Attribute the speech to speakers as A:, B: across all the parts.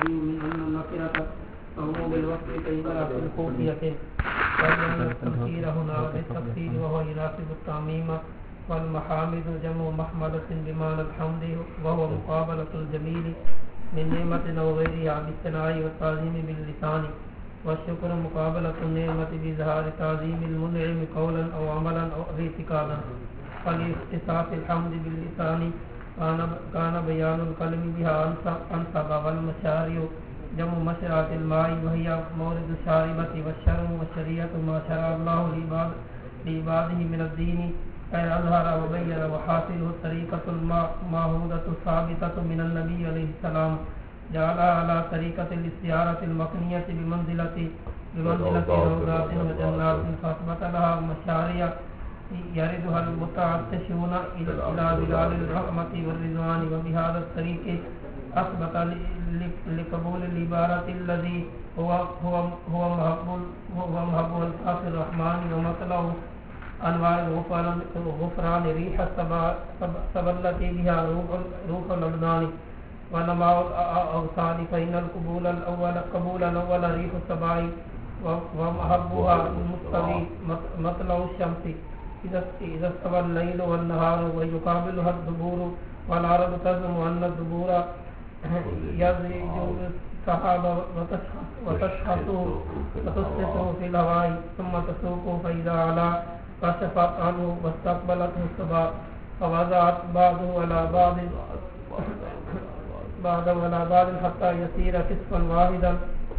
A: البديع من أن النكرة تقوم بالوصف كإبرة الخوفية وأن التمثيل هنا بالتفصيل وهو يناسب التعميم والمحامد جمع محمدة بمعنى الحمد وهو مقابلة الجميل من نعمة أو غيرها بالثناء والتعظيم باللسان والشكر مقابلة النعمة بإظهار تعظيم المنعم قولا أو عملا أو اعتقادا فلاختصاص الحمد باللسان كان بيان الكلم بها أنصب والمشارع جمع مشرعة الماء وهي مورد الشاربة والشرع والشريعة ما شرع الله لعباده من الدين أي أظهر وبين وحاصله الطريقة المعهودة الثابتة من النبي عليه السلام جعلها على طريقة الاستعارة المكنية بمنزلة روضات وجنات فأثبت لها مشاريع يردها المتعطشون إلى بلاد الرحمة والرضوان وبهذا الطريق أثبت لقبول العبارة الذي هو مهب الكاف الرحمن ومطلع أنواع الغفران ريح السبا التي بها روح الأبدان ونماء الأوصال فإن قبول الأول ريح السباع ومحبها المستوي مطلع الشمس إذا استوى الليل والنهار ويقابلها الدبور والعرب تزعم أن الدبور يزرج السحاب وتسقطه في الهواء ثم تسوقه فإذا علا كشفت عنه واستقبلته السبا فوضعت بعضه على بعض حتى يصير كسفا واحدا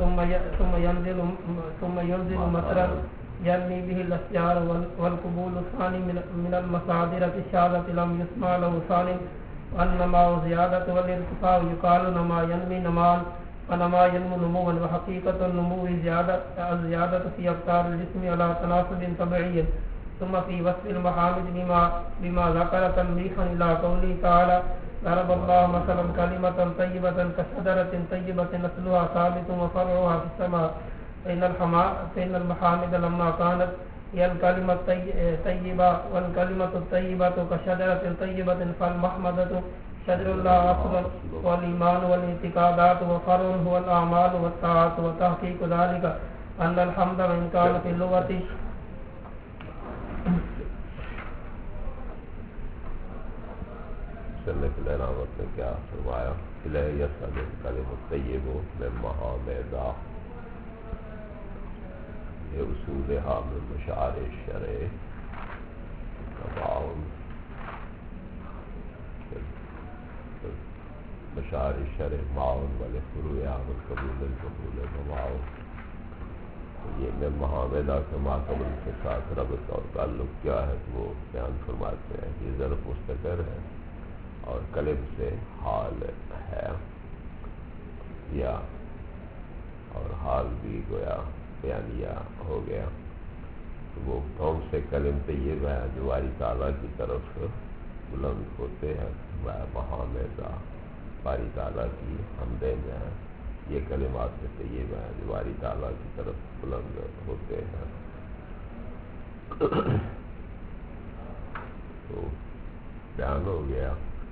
A: ثم ينزل مطرا يرمي به الأشجار والقبول الثاني من المصادر الشاذة لم يسمع له ثانٍ والنماء زيادة والارتفاع يقال نما ينمي نمان ونما ينمو نموا وحقيقة النمو زيادة في أفكار الجسم على تناسب طبيعي ثم في وصف المحامد بما ذكر تنبيها إلى قوله تعالى ضرب الله مثلا كلمة طيبة كشجرة طيبة أصلها ثابت وفرعها في السماء فإن المحامد لما كانت هي الكلمة الطيبة والكلمة الطيبة كشجرة طيبة فالمحمدة شجر الله أصل والإيمان والاعتقادات وفرع هو الأعمال والطاعات وتحقيق ذلك أن الحمد وإن كان في اللغة
B: صلی اللہ نے کیا فرمایا الیہ یصعد الکلم الطیب من محامد یہ اصول حامل مشاعر الشرع تباؤن مشاعر الشرع معاون والفروع عام القبول القبول ومعاون یہ میں محامدہ کے ماقبل کے ساتھ ربط اور تعلق کیا ہے وہ بیان فرماتے ہیں یہ ظرف مستقر ہے اور قلب سے حال ہے یا اور حال بھی گویا بیانیہ ہو گیا تو وہ قوم سے کلم طیب ہے جو باری تعالیٰ کی طرف بلند ہوتے ہیں محامدہ باری تعالیٰ کی حمدیں جو ہیں یہ کلمات میں طیب ہیں جو باری تعالیٰ کی طرف بلند ہوتے ہیں تو بیان ہو گیا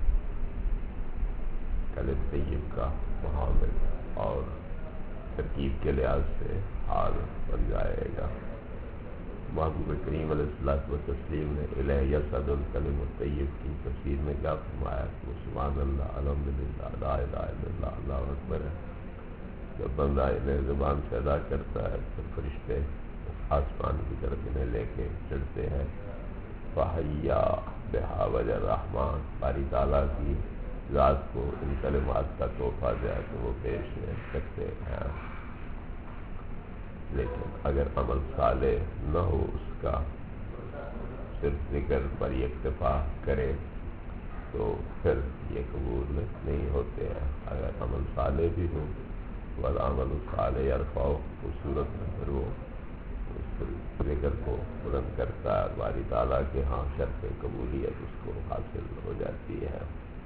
B: کلم طیب کا محامد اور ترکیب کے لحاظ سے حال بن جائے گا محبوب کریم علیہ الصلوۃ والتسلیم نے الیہ یصعد الکلم الطیب کی تفسیر میں کیا فرمایا کہ سبحان اللہ الحمدللہ لا الہ الا اللہ اللہ اکبر ہے جب بندہ انہیں زبان سے ادا کرتا ہے تو فرشتے آسمان کی طرف انہیں لے کے چڑھتے ہیں فحیا بہا وجہ الرحمن باری تعالیٰ کی ذات کو ان کلمات کا تحفہ دیا تو وہ پیش کرتے ہیں لیکن اگر عمل صالح نہ ہو اس کا صرف ذکر پر اکتفا کرے تو پھر یہ قبول نہیں ہوتے ہیں اگر عمل صالح بھی ہو والعمل الصالح یرفع اس صورت میں پھر وہ اس ذکر کو بلند کرتا ہے باری تعالیٰ کے ہاں شرط قبولیت اس کو حاصل ہو جاتی ہے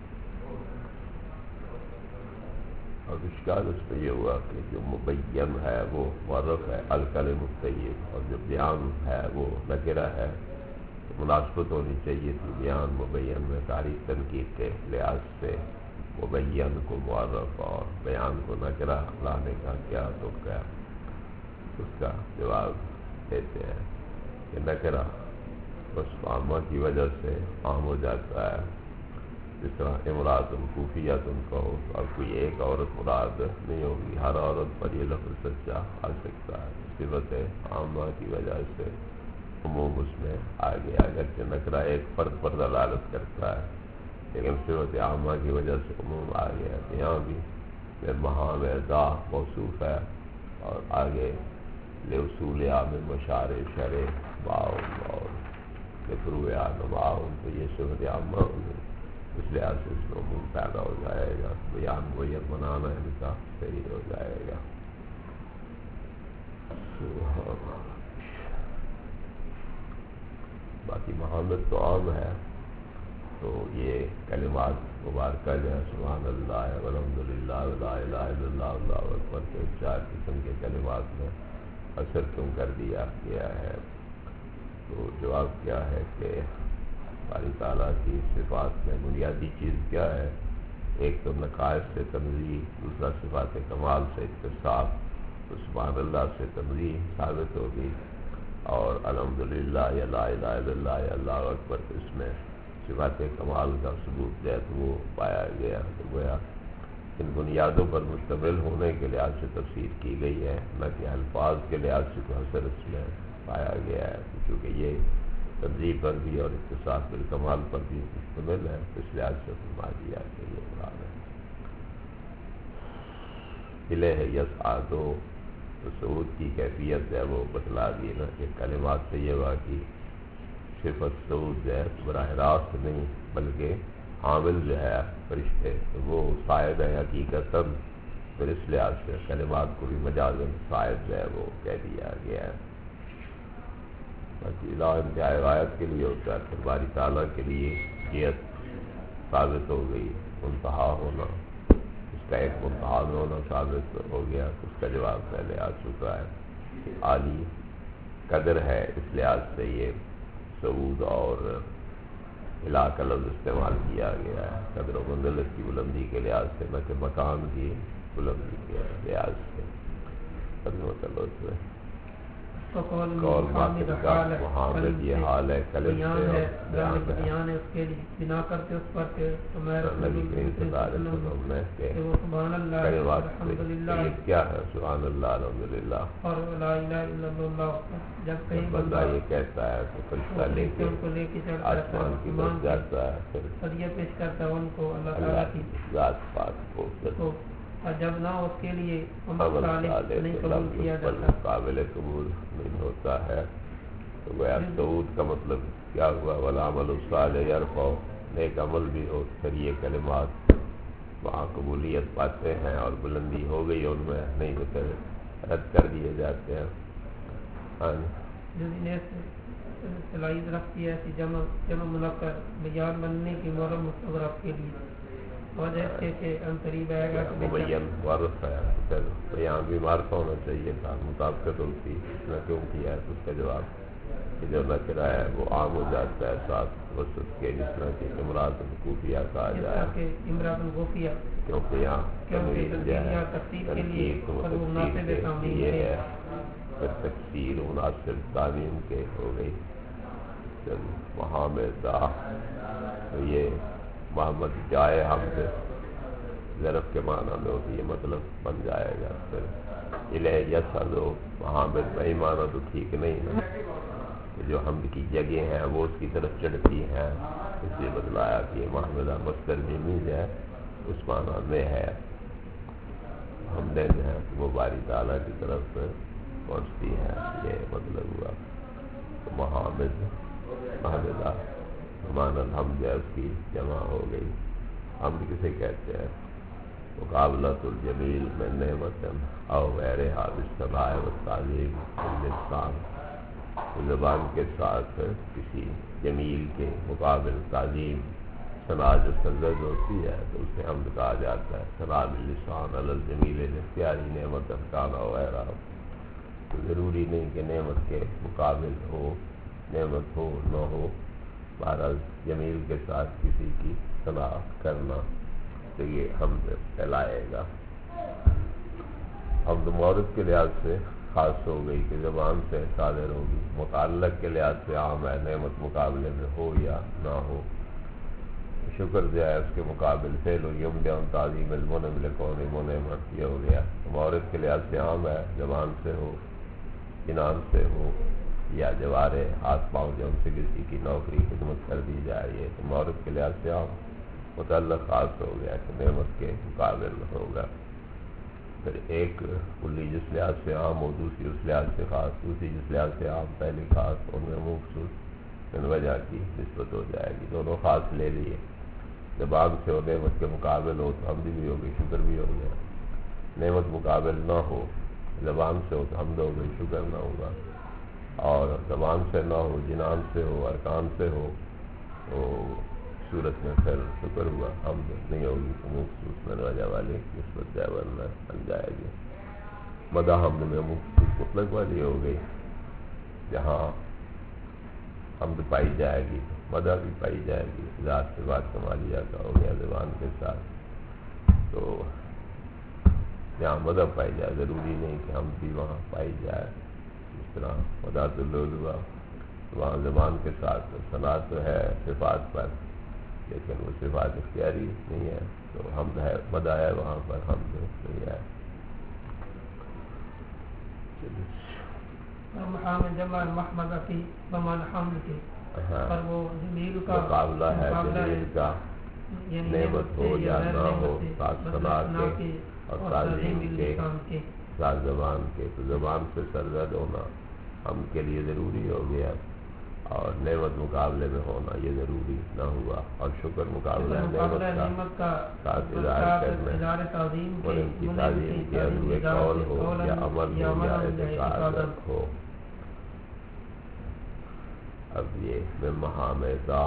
B: اور اشکال اس میں یہ ہوا کہ جو مبین ہے وہ معرف ہے الکلم الطیب اور جو بیان ہے وہ نکرہ ہے تو مناسبت ہونی چاہیے تھی بیان مبین میں تعریف تنقید کے لحاظ سے مبین کو معرف اور بیان کو نکرہ لانے کا کیا تو کیا؟ اس کا جواب دیتے ہیں کہ نکرہ بس عامہ کی وجہ سے عام ہو جاتا ہے، جس طرح امراۃ کوفیۃ کہو اور کوئی ایک عورت مراد نہیں ہوگی، ہر عورت پر یہ لفظ سچا آ سکتا ہے، صفت عامہ کی وجہ سے عموم اس میں آ گیا، اگرچہ نکرہ ایک فرد پر دلالت کرتا ہے لیکن صفت عامہ کی وجہ سے عموم آ گیا۔ یہاں بھی محام ذا موصوف ہے اور آگے لِأُصُولِ عام مشار شرع معاون اور لِفُرُوعِ معاون، تو یہ صفت عامہ ہوگی، اس لحاظ سے اس میں عموم پیدا ہو جائے گا، بیان معین بنانا ان کا صحیح ہو جائے گا۔ باقی محمد تو عام ہے، تو یہ کلمات مبارکہ جو ہے سبحان اللہ والحمدللہ ولا الہ الا اللہ اللہ اکبر کے 4 قسم کے کلمات میں اثر کیوں کر دیا گیا ہے؟ تو جواب کیا ہے کہ باری تعالیٰ کی صفات میں بنیادی چیز کیا ہے؟ ایک تو نقائص سے تنزیہ، دوسرا صفات کمال سے اتصاف، تو سبحان اللہ سے تنزیہ ثابت ہوگی اور الحمدللہ یا لا الہ الا اللہ یا اللہ اکبر اس میں صفات کمال کا ثبوت جو ہے تو وہ پایا گیا۔ تو گویا ان بنیادوں پر مشتمل ہونے کے لحاظ سے تفسیر کی گئی ہے، نہ کہ الفاظ کے لحاظ سے کوئی حصر اس میں پایا گیا ہے، کیونکہ یہ تنزیہ پر بھی اور اتصاف بالکمال پر بھی مشتمل ہے، اس لحاظ سے فرما دیا کہ یہ مراد ہے۔ الیہ یصعد، تو صعود کی کیفیت ہے وہ بتلا دی نا کہ کلمات سے یہ ہوا کہ صفت صعود جو ہے براہ راست نہیں بلکہ عامل جو ہے فرشتے وہ صاعد ہے حقیقتاً، پھر اس لحاظ سے کلمات کو بھی مجازاً صاعد جو ہے وہ کہہ دیا گیا ہے۔ باقی الہ انتہائی غایت کے لیے ہوتا ہے، پھر باری تعالیٰ کے لیے جہت ثابت ہو گئی، منتہا ہونا، اس کا ایک منتہا میں ہونا ثابت ہو گیا، اس کا جواب پہلے آ چکا ہے کہ عالی قدر ہے، اس لحاظ سے یہ صعود اور الہ کا لفظ استعمال کیا گیا ہے، قدر و منزلت کی بلندی کے لحاظ سے، نہ کہ مکان کی بلندی کے لحاظ سے۔ قول ماخذ کا محامد یہ حال ہے کلم سے
A: بیان ہے اس کے لیے بنا کرتے اس پر کہ
B: نبی کریم صلی اللہ علیہ وسلم نے کہ
A: سبحان اللہ الحمدللہ
B: کیا ہے سبحان اللہ الحمدللہ
A: اور لا الہ الا اللہ، جب کہیں
B: بندہ یہ کہتا ہے تو فرشتہ لے کے آسمان کی طرف جاتا ہے، پھر
A: یہ پیش کرتا ہے ان کو اللہ تعالیٰ کی
B: ذات پاک کو،
A: اور جب نہ اس کے لیے
B: عمل
A: صالح
B: صالح
A: نہیں قبول کیا جاتا،
B: قابل قبول نہیں ہوتا ہے، تو گویا صعود کا مطلب کیا ہوا؟ والعمل الصالح یرفع، نیک عمل بھی ہو، پھر یہ کلمات وہاں قبولیت پاتے ہیں اور بلندی ہو گئی ان میں، نہیں تو پھر رد کر دیے جاتے ہیں۔
A: صلاحیت رکھتی ہے کہ جمع منکر بیان بننے کی مورب مستغرق کے لیے وجہ اس کے انتریب آئے گا کہ
B: مبین معرف ہے، پھر بیان بھی معرف ہونا چاہیے تھا، مطابقت ہوتی، اس نے کیوں کیا ہے؟ تو اس کا جواب کہ جو نکرہ ہے وہ عام ہو جاتا ہے ساتھ وسط کے، جس طرح کہ امراۃ الخفیہ کہا جائے،
A: امراۃ الخفیہ
B: کیونکہ یہاں تنویر جو ہے تنقید و تفسیر کے یہ ہے، پھر تفسیر مناسب تعلیم کے ہو گئی، پھر محمد دا، تو یہ محمد جائے حمد ظرف کے معنی میں ہوتی ہے، مطلب بن جائے گا، پھر الہ یصعد محمد بھائی معنی تو ٹھیک نہیں ہے کہ جو حمد کی جگہ ہیں وہ اس کی طرف چڑھتی ہیں، اس لیے بتلایا کہ محمدہ مصدر میمی جو ہے اس معنی میں ہے، حمدیں جو ہیں وہ باری تعالیٰ کی طرف پہنچتی ہیں، یہ مطلب ہوا۔ تو محمد محمدہ مان الحمد ہے، اس کی جمع ہو گئی۔ حمد کسے کہتے ہیں؟ مقابلۃ الجمیل من نعمت او غیرہا بالصلاح والتعظیم باللسان، زبان کے ساتھ کسی جمیل کے مقابل تعظیم ثنا جو سرزد ہوتی ہے تو اسے حمد کہا جاتا ہے، ثنا باللسان علی الجمیل الاختیاری نعمت کان او غیرہا، تو ضروری نہیں کہ نعمت کے مقابل ہو، نعمت ہو نہ ہو، بہرحال جمیل کے ساتھ کسی کی ثنا کرنا سے یہ حمد پھیلائے گا۔ حمد مورد کے لحاظ سے خاص ہو گئی کہ زبان سے صادر ہوگی، متعلق کے لحاظ سے عام ہے، نعمت مقابلے میں ہو یا نہ ہو۔ شکر جو ہے اس کے مقابل فعل و یمدع تعظیم المنعم لکون منعما یہ ہو گیا۔ مورد کے لحاظ سے عام ہے، زبان سے ہو، جنان سے ہو یا جوارے ہاتھ پاؤں جب سے کسی کی نوکری خدمت کر دی جائے، یہ تو مورد کے لحاظ سے عام، متعلق خاص ہو گیا کہ نعمت کے مقابل ہوگا۔ پھر ایک کلی جس لحاظ سے عام ہو، دوسری اس لحاظ سے خاص، دوسری جس لحاظ سے عام پہلی خاص، ان میں مخصوص من وجہ کی نسبت ہو جائے گی۔ دونوں خاص لے لیے، زبان سے ہو نعمت کے مقابل ہو تو حمد بھی ہوگی، شکر بھی ہو گیا۔ نعمت مقابل نہ ہو، زبان سے ہو تو حمد ہو گئی، شکر نہ ہوگا۔ اور زبان سے نہ ہو، جنان سے ہو، ارکان سے ہو تو صورت میں پھر شکر ہوا، حمد نہیں ہوگی تو مخصوص من وجہ والی نسبت جائے بن جائے گی۔ مدح حمد میں مخصوص مطلق والی ہو گئی، جہاں حمد پائی جائے گی مدح بھی پائی جائے گی، ذات سے بات کمالیہ کا ہو گیا زبان کے ساتھ، تو جہاں مدح پائی جائے ضروری نہیں کہ حمد بھی وہاں پائی جائے۔ اس طرح مدحۃ اللؤلؤہ وہاں زبان کے ساتھ ثنا تو ہے صفات پر، لیکن وہ صفات اختیاری نہیں ہے، تو حمد ہے، مدح ہے وہاں پر، حمد نہیں ہے۔
A: محمد جمع محمد کی بمان حمد کی پر وہ جلیل کا
B: مقابلہ ہے، جلیل کا نعمت ہو یا نہ ہو، ساتھ ثنا کے اور تعظیم کے، ساتھ زبان کے، تو زبان سے سرزد ہونا ہم کے لیے ضروری ہو گیا، اور نعمت مقابلے میں ہونا یہ ضروری نہ ہوا، اور شکر مقابلہ نعمت کا ساتھ اظہار کرنا، اور ان کی تعظیم کے اندر قول ہو یا عمل ہو یا اعتقاد ہو۔ اب یہ میں محامدہ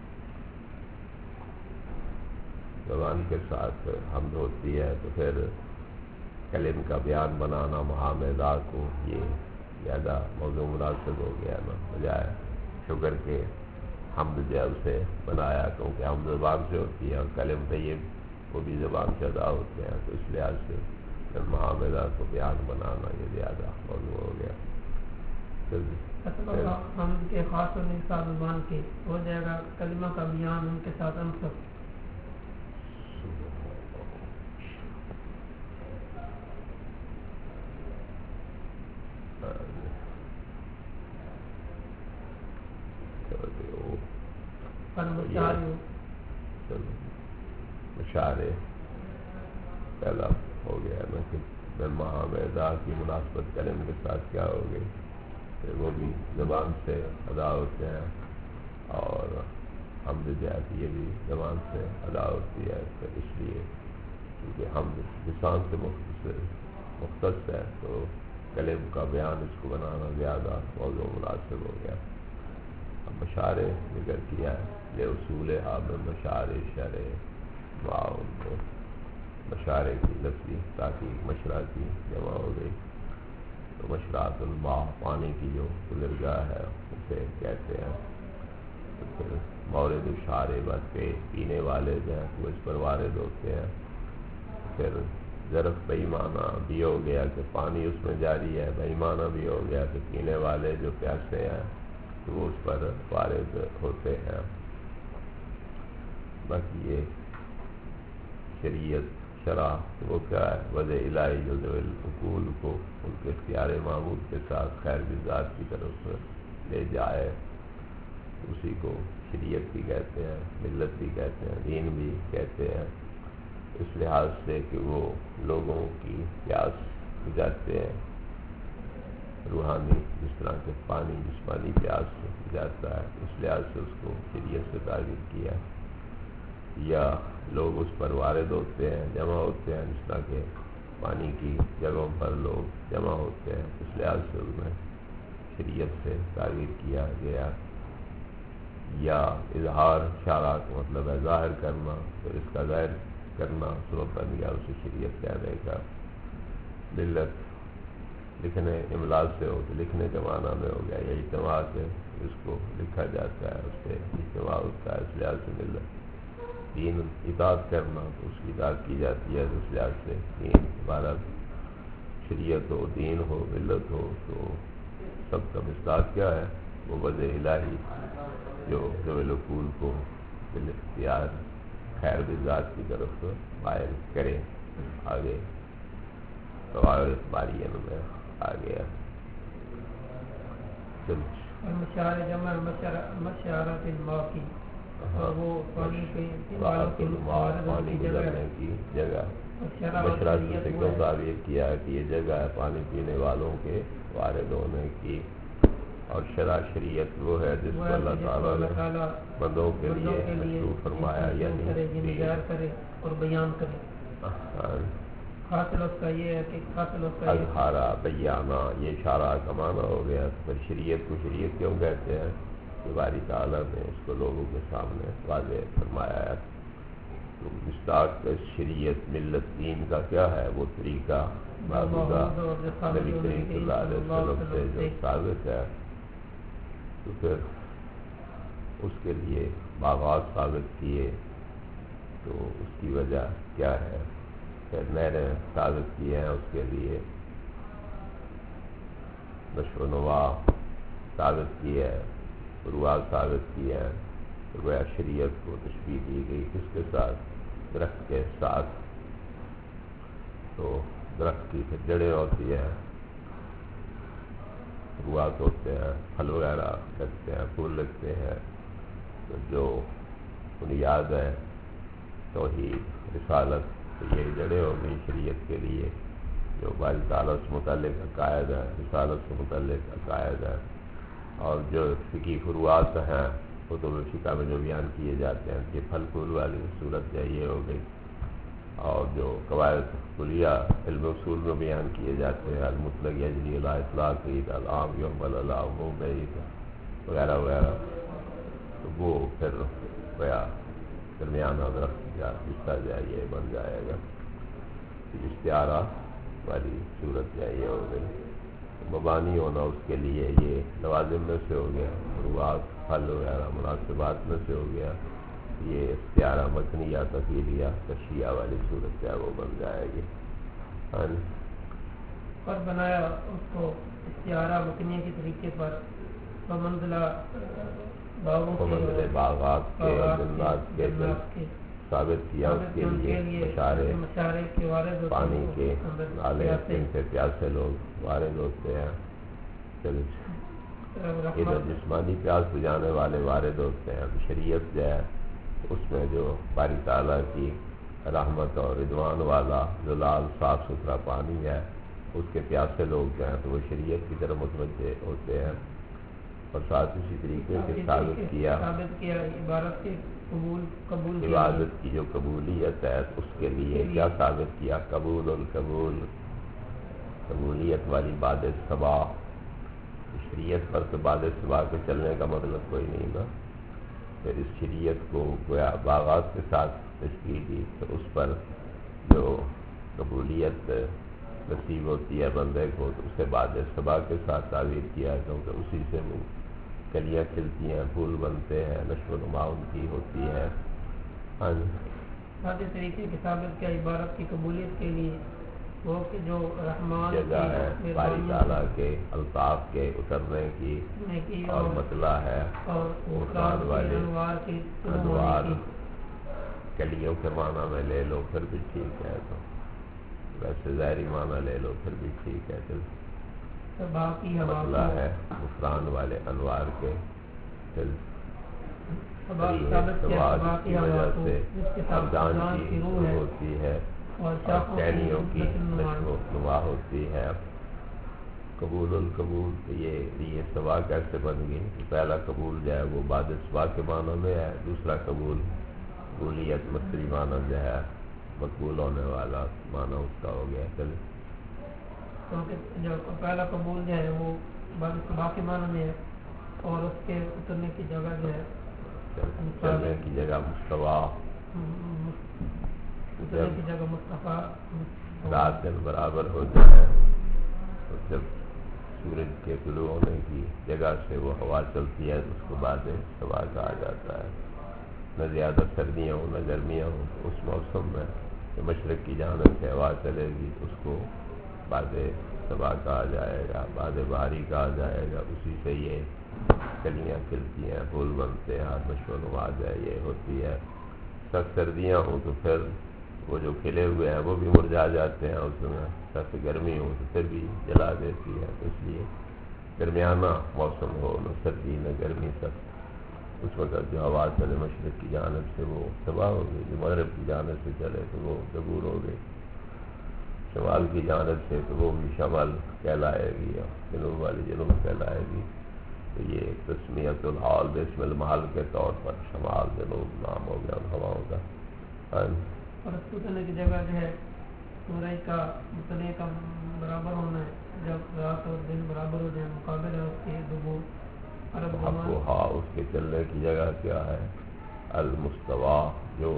B: زبان کے ساتھ حمد ہوتی ہے تو پھر کلم کا بیان بنانا محامدہ کو یہ زیادہ موضوع مناسب ہو گیا نا، بجائے شکر کے حمد جو اسے بنایا، کیونکہ حمد زبان سے ہوتی ہے اور کلم طیب وہ بھی زبان سے ادا ہوتے ہیں، تو اس لحاظ سے محامدہ کو بیان بنانا یہ زیادہ موضوع ہو گیا۔
A: حمد کے خاص ہونے کے ساتھ زبان کے ہو جائے گا کلمہ کا بیان ان کے ساتھ انصب۔
B: مشارے پہلا ہو گیا نا کہ میں محامدہ کی مناسبت کلم کے ساتھ کیا ہو گئی، پھر وہ بھی زبان سے ادا ہوتے ہیں، اور حمد جات یہ بھی زبان سے ادا ہوتی ہے، تو اس لیے کیونکہ حمد لسان سے مختص ہے تو کلم کا بیان اس کو بنانا زیادہ موضوع مناسب ہو گیا۔ اب مشارے ذکر کیا ہے، یہ اصول آب مشارے شرع معاون کو، مشارے کی لفظی تحقیق مشرع کی جمع ہو گئی، تو مشرعۃ الماء پانی کی جو گزرگاہ ہے اسے کہتے ہیں۔ تو پھر مورد الشارب پینے والے جو ہیں وہ اس پر وارد ہوتے ہیں، پھر ظرف بےمعنہ بھی ہو گیا کہ پانی اس میں جاری ہے، بےمعنہ بھی ہو گیا کہ پینے والے جو پیاسے ہیں تو وہ اس پر وارد ہوتے ہیں۔ باقی یہ شریعت شرع وہ کیا ہے، وضع الہی جو ذوی العقول کو ان کے اختیار معبود کے ساتھ خیر کی ذات کی طرف لے جائے، اسی کو شریعت بھی کہتے ہیں، ملت بھی کہتے ہیں، دین بھی کہتے ہیں، اس لحاظ سے کہ وہ لوگوں کی پیاس بجھاتے ہیں، روحانی جس طرح کے پانی جسمانی پیاس بجھاتا ہے، اس لحاظ سے اس کو شریعت سے تعبیر کیا، یا لوگ اس پر وارد ہوتے ہیں، جمع ہوتے ہیں، جس طرح کے پانی کی جگہوں پر لوگ جمع ہوتے ہیں، اس لحاظ سے انہیں شریعت سے تعبیر کیا گیا، یا اظہار شارع کا مطلب ہے ظاہر کرنا، پھر اس کا ظاہر کرنا سبب بن گیا اسے شریعت کہنے کا۔ ملت لکھنے املا سے ہو تو لکھنے کے معنی میں ہو گیا، یا اجتماع سے اس کو لکھا جاتا ہے، اس سے اجتماع ہوتا ہے، اس لحاظ سے ملت دین اطاعت کرنا تو اس کی اطاعت کی جاتی ہے اس لحاظ سے دین ہمارا شریعت ہو دین ہو ملت ہو تو سب کا مصداق کیا ہے وہ وضع الہی جو ذوی العقول کو بالاختیار خیر بذات کی طرف مائل کرے آگے قواعد اخباریہ میں آ گیا
A: مشاعر جمع مشاعرات الماء کی اور وہ پانی کے والوں کے
B: پانی گزرنے کی جگہ مشرات سے کیوں تعبیر کیا کہ یہ جگہ ہے پانی پینے والوں کے وارد ہونے کی اور شریعت وہ ہے جس کو اللہ تعالیٰ نے بندوں کے لیے مشروع فرمایا یعنی
A: کرے اور بیان کرے حاصل اس کا یہ ہے کہ
B: اظہارا بیانہ یہ اشارہ کا معنی ہو گیا پھر شریعت کو شریعت کیوں کہتے ہیں کہ باری تعالیٰ نے اس کو لوگوں کے سامنے واضح فرمایا ہے تو مصداق شریعت ملت دین کا کیا ہے وہ طریقہ موجودہ نبی کریم صلی اللہ علیہ وسلم سے جو ثابت ہے تو پھر اس کے لیے باغات ثابت کیے تو اس کی وجہ کیا ہے پھر نہریں ثابت کیے ہیں اس کے لیے نشو و نما ثابت کی ہے فروغات ثابت کی ہے تو گویا شریعت کو تشبیہ دی گئی کس کے ساتھ درخت کے ساتھ تو درخت کی پھر جڑیں ہوتی ہیں فروغات ہوتے ہیں پھل وغیرہ لگتے ہیں پھول لگتے ہیں تو جو بنیاد ہے توحید رسالت تو یہ جڑیں ہو گئی شریعت کے لیے جو باری تعالیٰ سے متعلق عقائد ہے رسالت سے متعلق عقائد ہے اور جو فقہی فروعات ہیں کتب فقہ میں جو بیان کیے جاتے ہیں کہ پھل پھول والی صورت یہ ہو گئی اور جو قواعد کلیہ علم اصول میں بیان کیے جاتے ہیں المطلق یجری الی اطلاق العام یحمل علی عموم وغیرہ وغیرہ تو وہ پھر گویا درمیانہ درخت کا حصہ یہ بن جائے گا استعارہ والی صورت یہ ہو گئی مبانی ہونا اس کے لیے یہ لوازم میں سے ہو گیا فروعات پھل وغیرہ مناسبات میں سے ہو گیا یہ استعارہ متنی یا تفصیلیہ تشریح والی صورت ہے وہ بن جائے گی
A: اور بنایا اس کو استعارہ متنی کے طریقے پر منزلہ
B: باغات کے جنات کے ثابت کیا اس کے لیے مشارے پانی کے نالے جن سے پیاسے لوگ وارد ہوتے ہیں ادھر جسمانی پیاس بجانے والے وارد ہوتے ہیں شریعت جو ہے اس میں جو باری تعالیٰ کی رحمت اور رضوان والا جو لال صاف ستھرا پانی ہے اس کے پیاسے لوگ جو ہیں تو وہ شریعت کی طرف متوجہ ہوتے ہیں اور ساتھ اسی طریقے سے ثابت کیا
A: عبادت کے
B: عبادت کی جو قبولیت ہے اس کے لیے کیا ثابت کیا قبول القبول قبولیت والی باد صبا شریعت پر تو باد صبا کے چلنے کا مطلب کوئی نہیں نا پھر اس شریعت کو گویا باغات کے ساتھ تشکیل دی تو اس پر جو قبولیت نصیب ہوتی ہے بندے کو تو اسے باد صبا کے ساتھ تعبیر کیا کیونکہ اسی سے کلیاں کھلتی ہیں پھول بنتے ہیں نشو و نما ان کی ہوتی ہے
A: طریقے کی ثابت کیا عبارت کی قبولیت کے لیے وہ کہ جو رحمان
B: جگہ ہے باری تعالیٰ کے الطاف کے اترنے کی اور مطلع ہے
A: اور
B: والے
A: انوار
B: کلیوں کے معنی میں لے لو پھر بھی ٹھیک ہے تو ویسے ظاہری معنی لے لو پھر بھی ٹھیک ہے مطلع ہے غفران والے انوار کے کی وجہ سے ابدان کی روح ہوتی ہے اور ٹہنیوں کی نشو و نما ہوتی ہے قبول القبول یہ سوا کیسے بن گئی پہلا قبول جو ہے وہ بعد سوا کے معنی میں ہے دوسرا قبولیت مصری معنی جو ہے مقبول ہونے والا معنی اس کا ہو گیا
A: جو پہلا قبول جو ہے وہ باقی معنی میں ہے اور اس کے اترنے کی جگہ جو ہے
B: چلنے کی جگہ مستوا
A: اترنے کی جگہ مصطفیٰ
B: رات دن برابر ہو جائے اور جب سورج کے طلوع ہونے کی جگہ سے وہ ہوا چلتی ہے تو اس کو بعد سوا کہا جاتا ہے نہ زیادہ سردیاں ہوں نہ گرمیاں ہوں، تو اس موسم میں جو مشرق کی جانب سے ہوا چلے گی اس کو باد صبا کہا جائے گا، باد بہاری کہا جائے گا، اسی سے یہ کلیاں کھلتی ہیں، پھول بنتے ہیں، نشو و نما جائے یہ ہوتی ہے۔ سخت سردیاں ہوں تو پھر وہ جو کھلے ہوئے ہیں وہ بھی مرجھا جاتے ہیں، اس میں سخت گرمی ہو تو پھر بھی جلا دیتی ہے، اس لیے درمیانہ موسم ہو، نہ سردی نہ گرمی سخت، اس وقت جو ہوا چلے مشرق کی جانب سے وہ تباہ ہو گئی، جو مغرب کی جانب سے چلے تو وہ دبور ہو گئی، شمال کی جانب سے تو وہ بھی شمال کہلائے گی اور جنوب والی جنوب کہلائے گی۔ تو یہ تسمیت الحال باسم المحل کے طور پر شمال جنوب نام ہو گیا ان ہواؤں کا۔
A: اور اس پوچھنے کی جگہ جو ہے سورج کا مطلع کا برابر ہونا ہے، جب رات اور دن برابر ہو جائے مقابل ہے اس کے دبور عرب زمان۔
B: ہاں، اس کے چلنے کی جگہ کیا ہے؟ المستوا، جو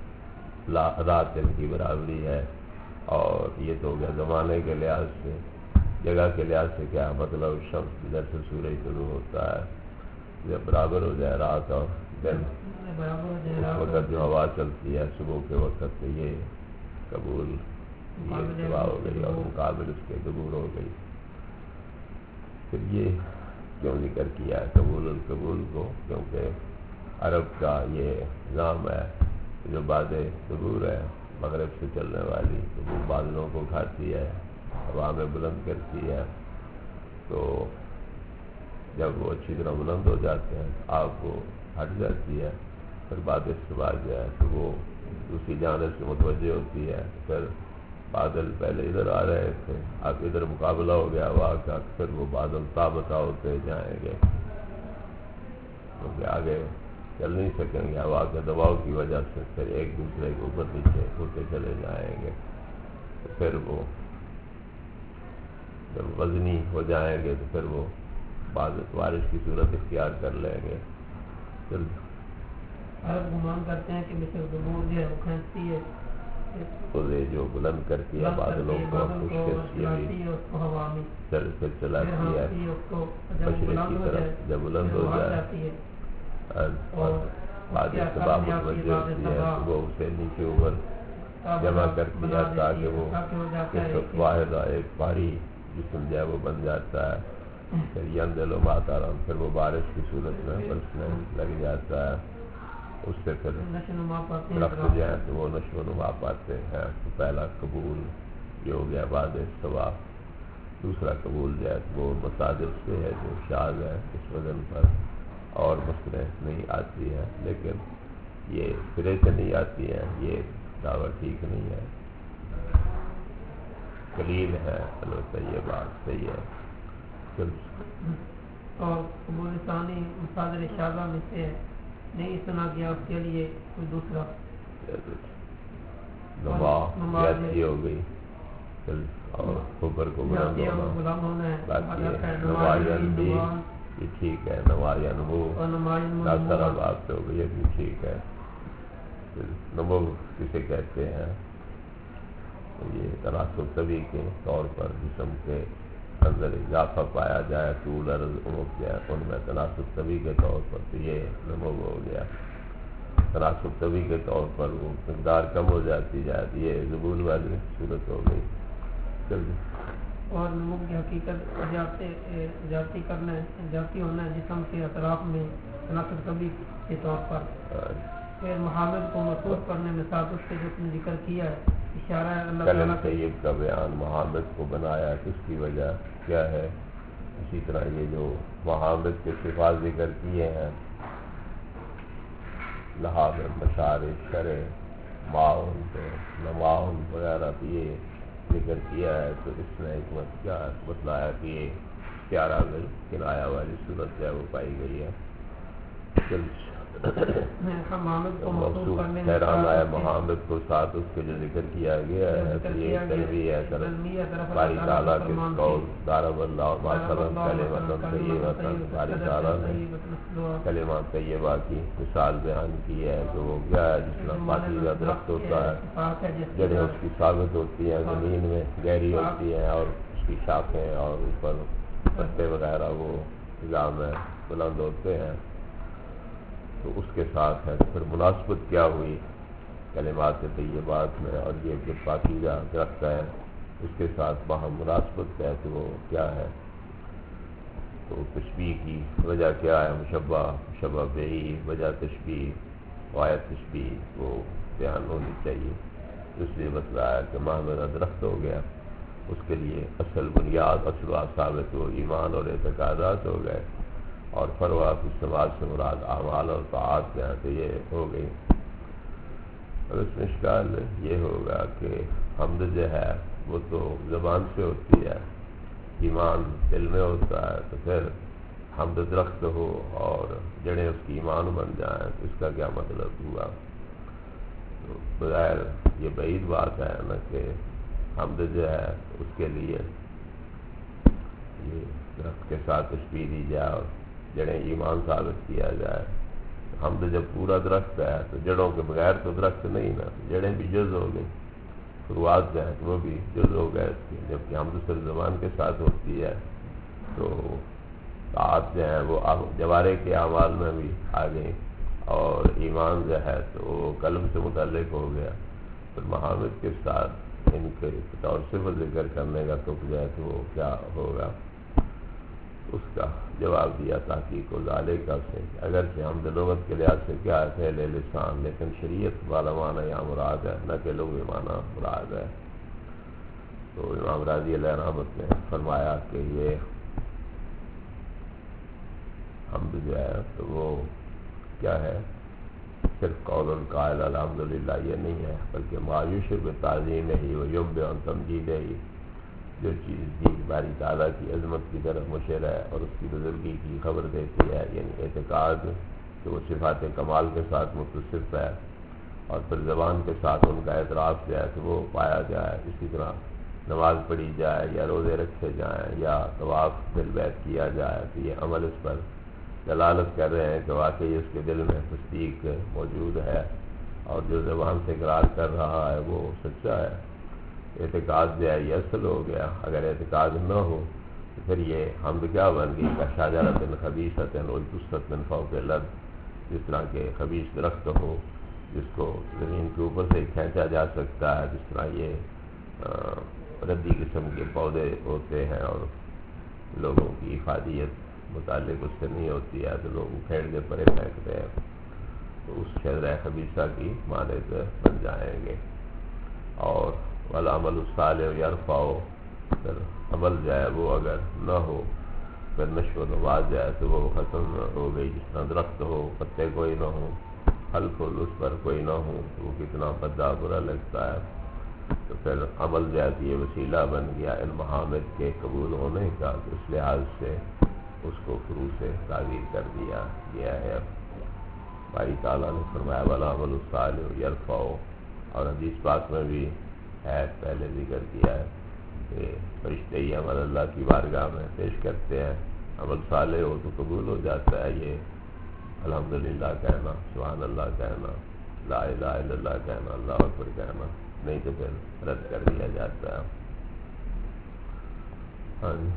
B: رات دن کی برابری ہے، اور یہ تو ہو گیا زمانے کے لحاظ سے۔ جگہ کے لحاظ سے کیا مطلب؟ شمس جدھر سے سورج شروع ہوتا ہے جب برابر ہو جائے رات اور دن، اس وقت جو ہوا چلتی ہے صبح کے وقت تو یہ قبول یہ استوا ہو گئی اور مقابل اس کے دبور ہو گئی۔ پھر یہ کیوں ذکر کیا ہے قبول القبول کو؟ کیونکہ عرب کا یہ نظام ہے جو بعد دبور ہے، مغرب سے چلنے والی، تو وہ بادلوں کو کھاتی ہے، ہوا میں بلند کرتی ہے، تو جب وہ اچھی طرح بلند ہو جاتے ہیں آگ کو ہٹ جاتی ہے، پھر بادل سے بعد جو ہے تو وہ دوسری جانب سے متوجہ ہوتی ہے، پھر بادل پہلے ادھر آ رہے تھے، اب ادھر مقابلہ ہو گیا ہوا کا، پھر وہ بادل تابتا ہوتے جائیں گے کیونکہ آگے چل نہیں سکیں گے ہوا کے دباؤ کی وجہ سے، پھر ایک دوسرے کے اوپر نیچے ہوتے چلے جائیں گے، تو پھر وہ جب وزنی ہو جائیں گے تو پھر وہ بارش کی صورت اختیار کر لیں گے۔ پھر
A: عرب گمان کرتے ہیں کہ مثل دبور جو ہے وہ کھینچتی ہے،
B: جو بلند کرتی ہے بادلوں کو، پھر چلاتی ہے مشرق کی طرف، جب بلند ہو جائے بعد صبح متوجہ ہوتی ہے تو وہ اسے نیچے اوپر جمع کرتی ہے تاکہ وہ واحد ایک بھاری جسم جو ہے وہ بن جاتا ہے، پھر ینزل ماتارم، پھر وہ بارش کی صورت میں برسنے لگ جاتا ہے، اس سے پھر درخت جو ہے تو وہ نشو و نما پاتے ہیں۔ تو پہلا قبول یہ ہو گیا بعد استوا، دوسرا قبول جو ہے وہ مصادر سے ہے جو شاذ ہے، اس وزن پر اور مستند نہیں آتی ہے، لیکن یہ سرے سے نہیں آتی ہے، یہ دعویٰ ٹھیک نہیں ہے، قلیل ہے، البتہ یہ بات صحیح ہے۔
A: اور قبول ثانی مصادر شاذہ میں سے نہیں سنا گیا اس کے لیے کوئی دوسرا
B: نما زیادتی ہو گئی اور اوپر کو بلند ہونا، باقی نمائن بھی یہ ٹھیک ہے، نمائن وہ ناصرہ بات ہو گئی، یہ بھی ٹھیک ہے۔ نمو کسے کہتے ہیں؟ یہ تناسب طبی کے طور پر جسم کے اندر اضافہ پایا جائے، طول عرض عمق جائے، ان میں تناسب طبی کے طور پر تو یہ نمو ہو گیا، تناسب طبی کے طور پر وہ مقدار کم ہو جاتی جاتی، یہ ذبول والی صورت ہو گئی۔
A: اور نمو کی حقیقت جاتی ہونا ہے جسم کے اطراف میں تناسب طبی کے طور پر، پھر محامد کو محسوس کرنے میں ساتھ اس کے جو نے ذکر کیا ہے اشارہ ہے اللہ
B: تعالیٰ طیب کا بیان محامد کو بنایا، کس کی وجہ کیا ہے؟ اسی طرح یہ جو محامد کے صفات ذکر کیے ہیں، لحاظ مشارِ شرع معاون نماون وغیرہ یہ ذکر کیا ہے، تو اس نے حکمت کیا بتلایا کہ یہ پیارا گل کنایا والی صورت ہے وہ پائی گئی ہے۔ موصوف حیران آیا محمد کو ساتھ اس کے جو ذکر کیا گیا ہے تو یہ تنویہ ہے طرف باری تعالیٰ کے قول دارب اللہ مثلا کلمۃ طیبۃ، باری تعالیٰ نے کلمہ طیبہ کی مثال بیان کی ہے کہ وہ کیا ہے جس میں پاکیزہ درخت ہوتا ہے، جڑیں اس کی ثابت ہوتی ہیں زمین میں گہری ہوتی ہیں اور اس کی شاخیں اور اوپر پتے وغیرہ وہ فضا میں بلند ہوتے ہیں، تو اس کے ساتھ ہے تو پھر مناسبت کیا ہوئی کلمات طیبات میں، اور یہ جو پاکیزہ درخت ہے اس کے ساتھ باہم مناسبت ہے تو وہ کیا ہے، تو تشبیہ کی وجہ کیا ہے، مشبہ بہی وجہ تشبیہ وایت تشبیہ وہ بیان ہونی چاہیے، اس لیے بتلایا ہے کہ ماہ درخت ہو گیا، اس کے لیے اصل بنیاد اصل و ثابت وہ ایمان اور اعتقادات ہو گئے، اور فروا کی سماج سے مراد اعمال اور طاعات جو ہے تو یہ ہو گئی۔ اور اس میں اشکال یہ ہوگا کہ حمد جو ہے وہ تو زبان سے ہوتی ہے، ایمان دل میں ہوتا ہے، تو پھر حمد درخت ہو اور جڑیں اس کی ایمان بن جائیں تو اس کا کیا مطلب ہوا؟ تو بغیر یہ بعید بات ہے نا کہ حمد جو ہے اس کے لیے یہ درخت کے ساتھ تشبیہ دی جائے اور جڑیں ایمان ثابت کیا جائے۔ حمد جب پورا درخت ہے تو جڑوں کے بغیر تو درخت نہیں نا، جڑیں بھی جز ہو گئی، شروعات جو ہے تو وہ بھی جز ہو گئے اس کی، جبکہ حمد صرف زبان کے ساتھ ہوتی ہے تو طاعت جو ہے وہ جوارے کے اعمال میں بھی آ گئی، اور ایمان جو ہے تو وہ قلب سے متعلق ہو گیا۔ پھر محامد کے ساتھ ان کے طور سے وہ ذکر کرنے کا تو جو ہے تو وہ کیا ہوگا؟ اس کا جواب دیا تحقیق و ذالکہ سے، اگرچہ حمد لغت کے لحاظ سے کیا ہے فعل لسان، لیکن شریعت والا معنی یہاں مراد ہے نہ کہ لغوی معنی مراد ہے۔ تو امام راضی علیہ رحمت نے فرمایا کہ یہ حمد جو ہے تو وہ کیا ہے، صرف قول القائل الحمدللہ یہ نہیں ہے، بلکہ معیوش بتعظیم ہی و یمب ان تمجید ہی، جو چیز بھی باری تعالیٰ کی عظمت کی طرف مشیر ہے اور اس کی بزرگی کی خبر دیتی ہے، یعنی اعتقاد کہ وہ صفات کمال کے ساتھ متصف ہے، اور پھر زبان کے ساتھ ان کا اعتراف جو ہے تو وہ پایا جائے۔ اسی طرح نماز پڑھی جائے یا روزے رکھے جائیں یا طواف بالبیت کیا جائے تو یہ عمل اس پر دلالت کر رہے ہیں کہ واقعی اس کے دل میں تصدیق موجود ہے، اور جو زبان سے اقرار کر رہا ہے وہ سچا ہے۔ اعتقاد جو ہے یہ اصل ہو گیا، اگر اعتقاد نہ ہو تو پھر یہ حمد کیا بن گئی کہ شجرۃ خبیثۃ اجتثت من فوق الارض، جس طرح کے خبیث درخت ہو جس کو زمین کے اوپر سے کھینچا جا سکتا ہے، جس طرح یہ ردی قسم کے پودے ہوتے ہیں اور لوگوں کی افادیت متعلق اس سے نہیں ہوتی ہے تو لوگ اکھیڑ کے پرے پھینکتے ہیں، تو اس شجرہ خبیثہ کی مانند بن جائیں گے۔ اور والعمل الصالح یرفع، پھر عمل جائے وہ اگر نہ ہو پھر نشو و نما جائے تو وہ ختم ہو گئی، جس طرح درخت ہو پتے کوئی نہ ہو، پھل پھول اس پر کوئی نہ ہو تو وہ کتنا بدا برا لگتا ہے۔ تو پھر عمل جائے تو یہ وسیلہ بن گیا ان محامد کے قبول ہونے کا، تو اس لحاظ سے اس کو شروع سے تعبیر کر دیا گیا ہے۔ باری تعالیٰ نے فرمایا والعمل الصالح یرفع، اور حدیث پاک میں بھی ہے پہلے ذکر کیا ہے کہ فرشتے ہی عمل اللہ کی بارگاہ میں پیش کرتے ہیں، عمل صالح ہو تو قبول ہو جاتا ہے، یہ الحمدللہ کہنا، سبحان اللہ کہنا، لا الہ الا اللہ کہنا، اللہ اکبر کہنا، نہیں تو پھر رد کر دیا جاتا ہے۔ ہاں جی،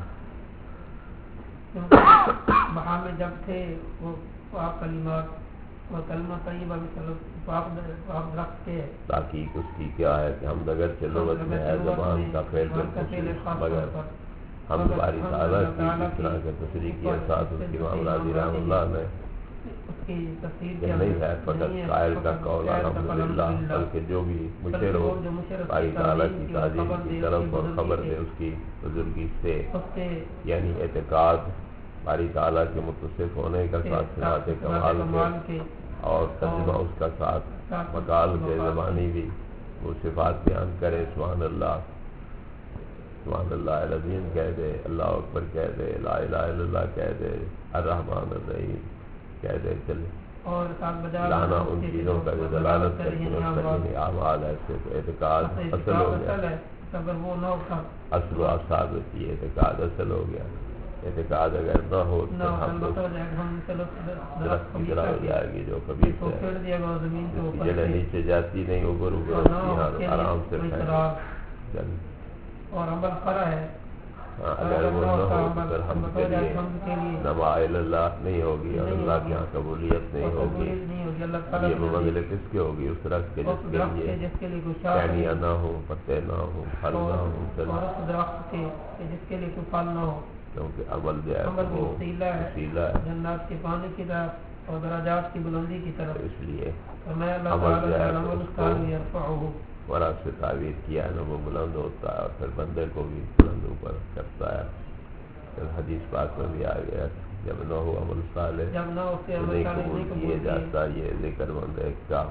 A: وہاں میں جب تھے وہ پاک کلمات و کلمہ طیبہ مثل پاک درخت کے،
B: تحقیق اس کی کیا ہے کہ ہم اگرچہ لغت میں ہے زبان کا فعل بالخصوص، مگر ہم باری تعالیٰ کی جس طرح کے تصریح کے ساتھ اس کی امام راضی رحمہ اللہ نے کہ نہیں ہے فقط قائل کا قول الحمدللہ، بلکہ جو بھی مشیر ہو باری تعالیٰ کی تعظیم کی طرف اور خبر دے اس کی بزرگی سے، یعنی اعتقاد باری تعالیٰ کے متصف ہونے کا ساتھ صفات کمال کے، اور ترجمہ اس کا ساتھ مقال کے زبانی بھی وہ صفات بیان کرے، سبحان اللہ سبحان اللہ العظیم کہہ دے، اللہ اکبر کہہ دے، لا الہ الا اللہ کہہ دے، الرحمن الرحیم کہہ دے، چلے لانا ان چیزوں کا جو دلالت کرتی ہے مستقیم اعمال ایسے تو اعتقاد اصل ہو گیا، اصل و ثابت، یہ اعتقاد اصل ہو گیا۔ اعتقاد اگر نہ ہو تو ہم درخت کی طرح ہو جائے گی جو کبھی جڑیں نیچے جاتی نہیں، اوپر اوپر ہوتی ہیں آرام سے چل،
A: اور عمل فرا ہے،
B: اگر وہ نہ ہو تو پھر ہم کے لیے نہ دعا اللہ نہیں ہوگی اور اللہ کے یہاں قبولیت نہیں ہوگی. یہ منزل کس کی ہوگی؟ اس درخت کے جس کے لیے ٹہنیاں نہ ہو، پتے نہ ہو، پھل نہ ہو،
A: جس کے لیے کوئی پھل نہ ہو.
B: کیونکہ عمل جو ہے وہ وسیلہ ہے
A: جنات کے پانی کی طرف اور درجات کی بلندی کی طرف.
B: اس لیے
A: عمل جو ہے
B: ورا سے تعبیر کیا ہے نا، وہ بلند ہوتا ہے اور پھر بندے کو بھی بلند اوپر کرتا ہے. پھر حدیث پاک میں بھی آ گیا، جب نہ ہو عمل صالح نہیں قبول کیے جاتا. یہ ذکر مند ایک کا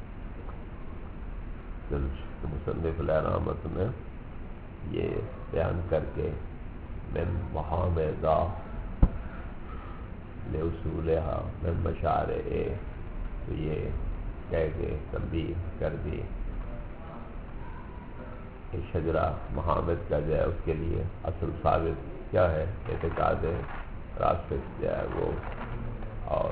B: مصنف علیہ رحمت میں یہ بیان کر کے من محامدہ لأصولہا من مشارع، تو یہ کہہ کے تنبیہ کر دی کہ شجرہ محامد کا جو ہے اس کے لیے اصل ثابت کیا ہے؟ اعتقاد راسخ جو ہے وہ، اور